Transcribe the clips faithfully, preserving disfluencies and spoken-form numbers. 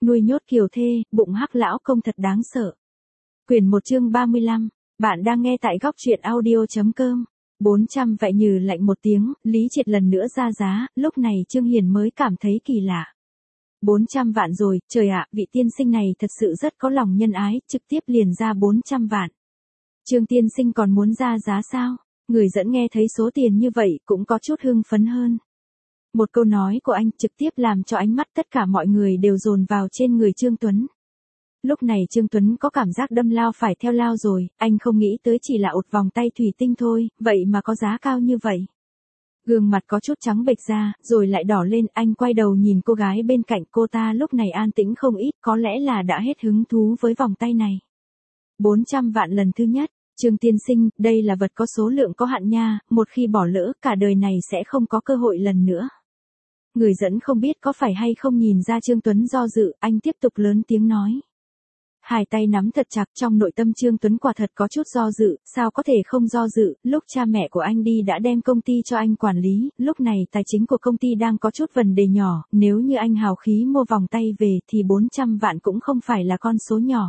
nuôi nhốt kiều thê, bụng hắc lão công thật đáng sợ. Quyển một chương ba mươi lăm, bạn đang nghe tại góc truyện audio.com. bốn trăm vậy nhừ lạnh một tiếng, Lý Triệt lần nữa ra giá, lúc này Trương Hiền mới cảm thấy kỳ lạ. bốn trăm vạn rồi, trời ạ, vị tiên sinh này thật sự rất có lòng nhân ái, trực tiếp liền ra bốn trăm vạn. Trương tiên sinh còn muốn ra giá sao? Người dẫn nghe thấy số tiền như vậy cũng có chút hưng phấn hơn. Một câu nói của anh trực tiếp làm cho ánh mắt tất cả mọi người đều dồn vào trên người Trương Tuấn. Lúc này Trương Tuấn có cảm giác đâm lao phải theo lao rồi, anh không nghĩ tới chỉ là một vòng tay thủy tinh thôi, vậy mà có giá cao như vậy. Gương mặt có chút trắng bệch ra, rồi lại đỏ lên, anh quay đầu nhìn cô gái bên cạnh, cô ta lúc này an tĩnh không ít, có lẽ là đã hết hứng thú với vòng tay này. bốn trăm vạn lần thứ nhất, Trương tiên sinh, đây là vật có số lượng có hạn nha, một khi bỏ lỡ, cả đời này sẽ không có cơ hội lần nữa. Người dẫn không biết có phải hay không nhìn ra Trương Tuấn do dự, anh tiếp tục lớn tiếng nói. Hai tay nắm thật chặt, trong nội tâm Trương Tuấn quả thật có chút do dự, sao có thể không do dự, lúc cha mẹ của anh đi đã đem công ty cho anh quản lý, lúc này tài chính của công ty đang có chút vấn đề nhỏ, nếu như anh hào khí mua vòng tay về thì bốn trăm vạn cũng không phải là con số nhỏ.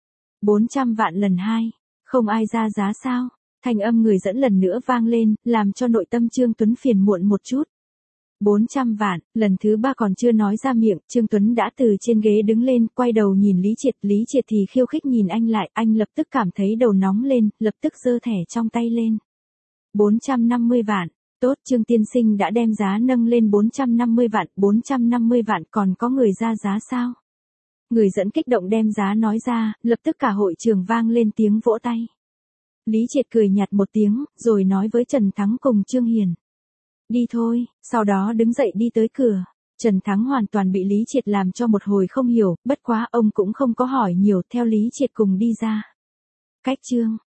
bốn trăm vạn lần hai, không ai ra giá sao? Thanh âm người dẫn lần nữa vang lên, làm cho nội tâm Trương Tuấn phiền muộn một chút. bốn trăm vạn, lần thứ ba còn chưa nói ra miệng, Trương Tuấn đã từ trên ghế đứng lên, quay đầu nhìn Lý Triệt, Lý Triệt thì khiêu khích nhìn anh lại, anh lập tức cảm thấy đầu nóng lên, lập tức giơ thẻ trong tay lên. bốn trăm năm mươi vạn, tốt, Trương tiên sinh đã đem giá nâng lên bốn trăm năm mươi vạn, bốn trăm năm mươi vạn, còn có người ra giá sao? Người dẫn kích động đem giá nói ra, lập tức cả hội trường vang lên tiếng vỗ tay. Lý Triệt cười nhạt một tiếng, rồi nói với Trần Thắng cùng Trương Hiền. Đi thôi, sau đó đứng dậy đi tới cửa. Trần Thắng hoàn toàn bị Lý Triệt làm cho một hồi không hiểu, bất quá ông cũng không có hỏi nhiều, theo Lý Triệt cùng đi ra. Cách Trương,